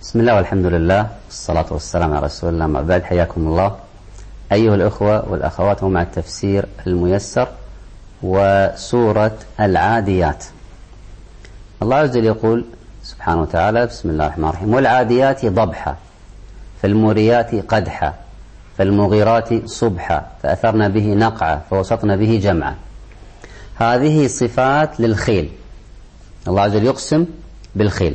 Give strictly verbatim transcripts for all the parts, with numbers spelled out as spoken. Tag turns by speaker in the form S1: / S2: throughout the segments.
S1: بسم الله والحمد لله والصلاة والسلام على رسول الله. ما بعد، حياكم الله أيها الأخوة والأخوات مع التفسير الميسر وسورة العاديات. الله عز وجل يقول سبحانه وتعالى: بسم الله الرحمن الرحيم: والعاديات ضبحا فالموريات قدحا فالمغيرات صبحا فأثرن به نقعا فوسطن به جمعا. هذه صفات للخيل. الله عز وجل يقسم بالخيل.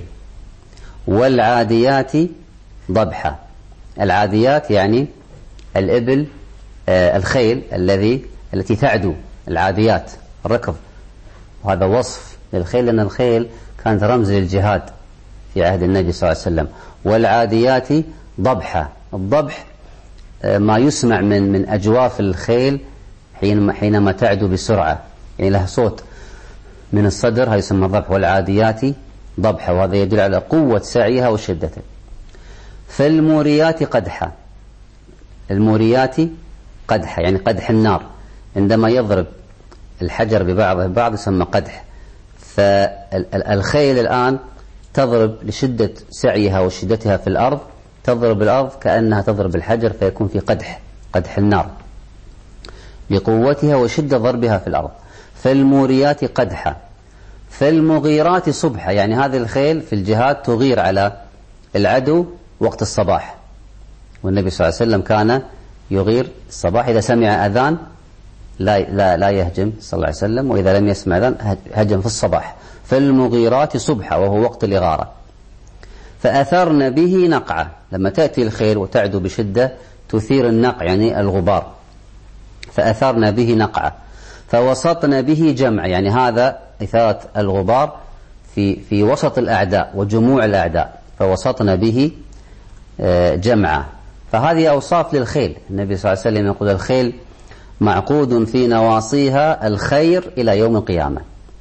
S1: والعاديات ضبحا. العاديات يعني الإبل، آه الخيل الذي التي تعدو، العاديات الركض، وهذا وصف للخيل لأن الخيل كانت رمز للجهاد في عهد النبي صلى الله عليه وسلم. والعاديات ضبحا. الضبح آه ما يسمع من من أجواف الخيل حينما حينما تعدو بسرعة، يعني لها صوت من الصدر، هذا يسمى ضبح. والعاديات ضبحا، وهذا يدل على قوة سعيها وشدته. فالموريات قدحا. الموريات قدحا يعني قدح النار، عندما يضرب الحجر ببعضه بعض يسمى قدح. فالخيل الآن تضرب لشدة سعيها وشدتها في الأرض، تضرب الأرض كأنها تضرب الحجر، فيكون في قدح، قدح النار لقوتها وشدة ضربها في الأرض. فالموريات قدحا. فالمغيرات صبحا، يعني هذه الخيل في الجهاد تغير على العدو وقت الصباح، والنبي صلى الله عليه وسلم كان يغير الصباح إذا سمع أذان لا لا لا يهجم صلى الله عليه وسلم، وإذا لم يسمع أذان هجم في الصباح. فالمغيرات صبحا، وهو وقت الإغارة. فأثرن به نقعا، لما تأتي الخيل وتعدو بشدة تثير النقع يعني الغبار. فأثرن به نقعا. فوسطن به جمع، يعني هذا إثارة الغبار في في وسط الأعداء وجموع الأعداء، فوسطن به جمعا. فهذه أوصاف للخيل. النبي صلى الله عليه وسلم يقول: الخيل معقود في نواصيها الخير إلى يوم القيامة.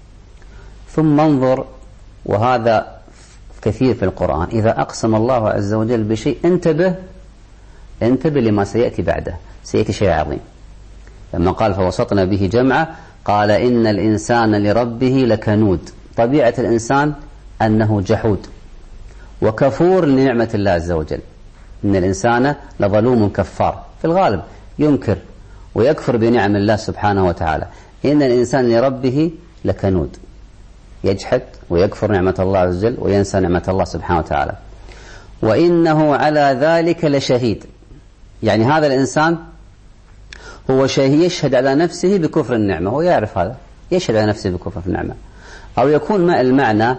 S1: ثم انظر، وهذا كثير في القرآن، إذا أقسم الله عز وجل بشيء انتبه انتبه لما سيأتي بعده، سيأتي شيء عظيم. لما قال فوسطنا به جمعا قال: إن الإنسان لربه لكنود. طبيعة الإنسان أنه جحود وكفور لنعمة الله عز وجل. إن الإنسان لظلوم كفار، في الغالب ينكر ويكفر بنعم الله سبحانه وتعالى. إن الإنسان لربه لكنود، يجحد ويكفر نعمة الله عز وجل وينسى نعمة الله سبحانه وتعالى. وإنه على ذلك لشهيد، يعني هذا الإنسان هو شيء يشهد على نفسه بكفر النعمة، هو يعرف هذا، يشهد على نفسه بكفر النعمة. أو يكون ما المعنى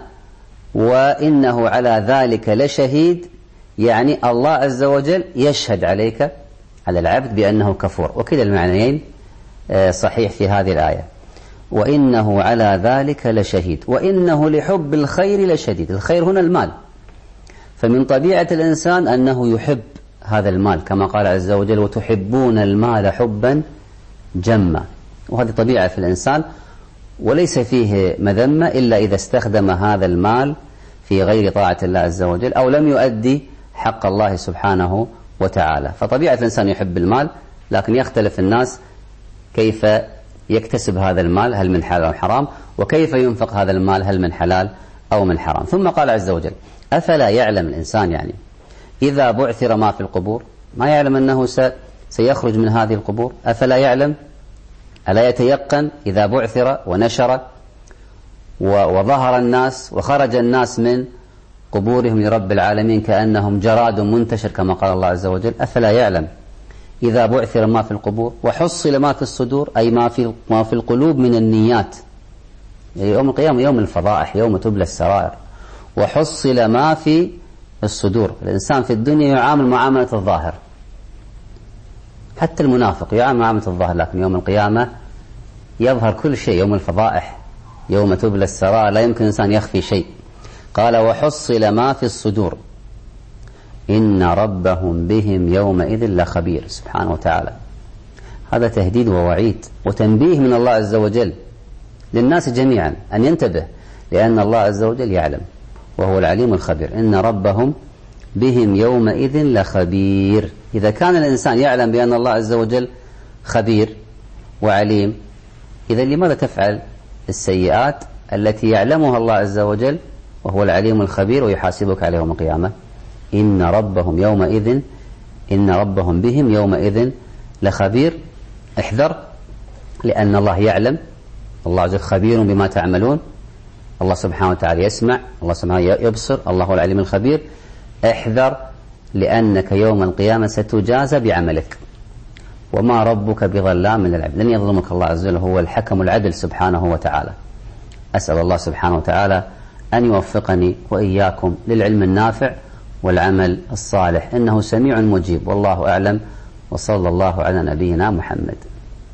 S1: وإنه على ذلك لشهيد، يعني الله عز وجل يشهد عليك، على العبد، بأنه كفور. وكلا المعنيين صحيح في هذه الآية. وإنه على ذلك لشهيد وإنه لحب الخير لشديد. الخير هنا المال، فمن طبيعة الإنسان أنه يحب هذا المال، كما قال عز وجل: وتحبون المال حبا جما. وهذه طبيعة في الإنسان، وليس فيه مذمة إلا إذا استخدم هذا المال في غير طاعة الله عز وجل أو لم يؤدي حق الله سبحانه وتعالى. فطبيعة الإنسان يحب المال، لكن يختلف الناس كيف يكتسب هذا المال، هل من حلال أو حرام، وكيف ينفق هذا المال، هل من حلال أو من حرام. ثم قال عز وجل: أفلا يعلم الإنسان، يعني إذا بعثر ما في القبور، ما يعلم أنه سيخرج من هذه القبور؟ أفلا يعلم؟ ألا يتيقن إذا بعثر ونشر وظهر الناس وخرج الناس من قبورهم لرب العالمين كأنهم جراد منتشر، كما قال الله عز وجل: أفلا يعلم إذا بعثر ما في القبور وحصل ما في الصدور، أي ما في ما في القلوب من النيات. يعني يوم القيامة يوم الفضائح، يوم تبلى السرائر. وحصل ما في الصدور. الإنسان في الدنيا يعامل معاملة الظاهر، حتى المنافق يعامل معاملة الظاهر، لكن يوم القيامة يظهر كل شيء. يوم الفضائح، يوم تبلى السرائر، لا يمكن الإنسان يخفي شيء. قال: وحصل ما في الصدور إن ربهم بهم يومئذ لخبير. سبحانه وتعالى، هذا تهديد ووعيد وتنبيه من الله عز وجل للناس جميعا أن ينتبه، لأن الله عز وجل يعلم وهو العليم الخبير. إن ربهم بهم يومئذ لخبير. إذا كان الإنسان يعلم بأن الله عز وجل خبير وعليم، إذا لماذا تفعل السيئات التي يعلمها الله عز وجل وهو العليم الخبير ويحاسبك عليها يوم القيامة؟ إن ربهم يومئذ إن ربهم بهم يومئذ لخبير. احذر، لأن الله يعلم، الله عز وجل خبير بما تعملون، الله سبحانه وتعالى يسمع، الله سبحانه يبصر، الله هو العليم الخبير. احذر، لأنك يوم القيامة ستجازى بعملك، وما ربك بظلام للعبد، لن يظلمك الله عز وجل، هو الحكم العدل سبحانه وتعالى. أسأل الله سبحانه وتعالى أن يوفقني وإياكم للعلم النافع والعمل الصالح، إنه سميع مجيب، والله أعلم، وصلى الله على نبينا محمد.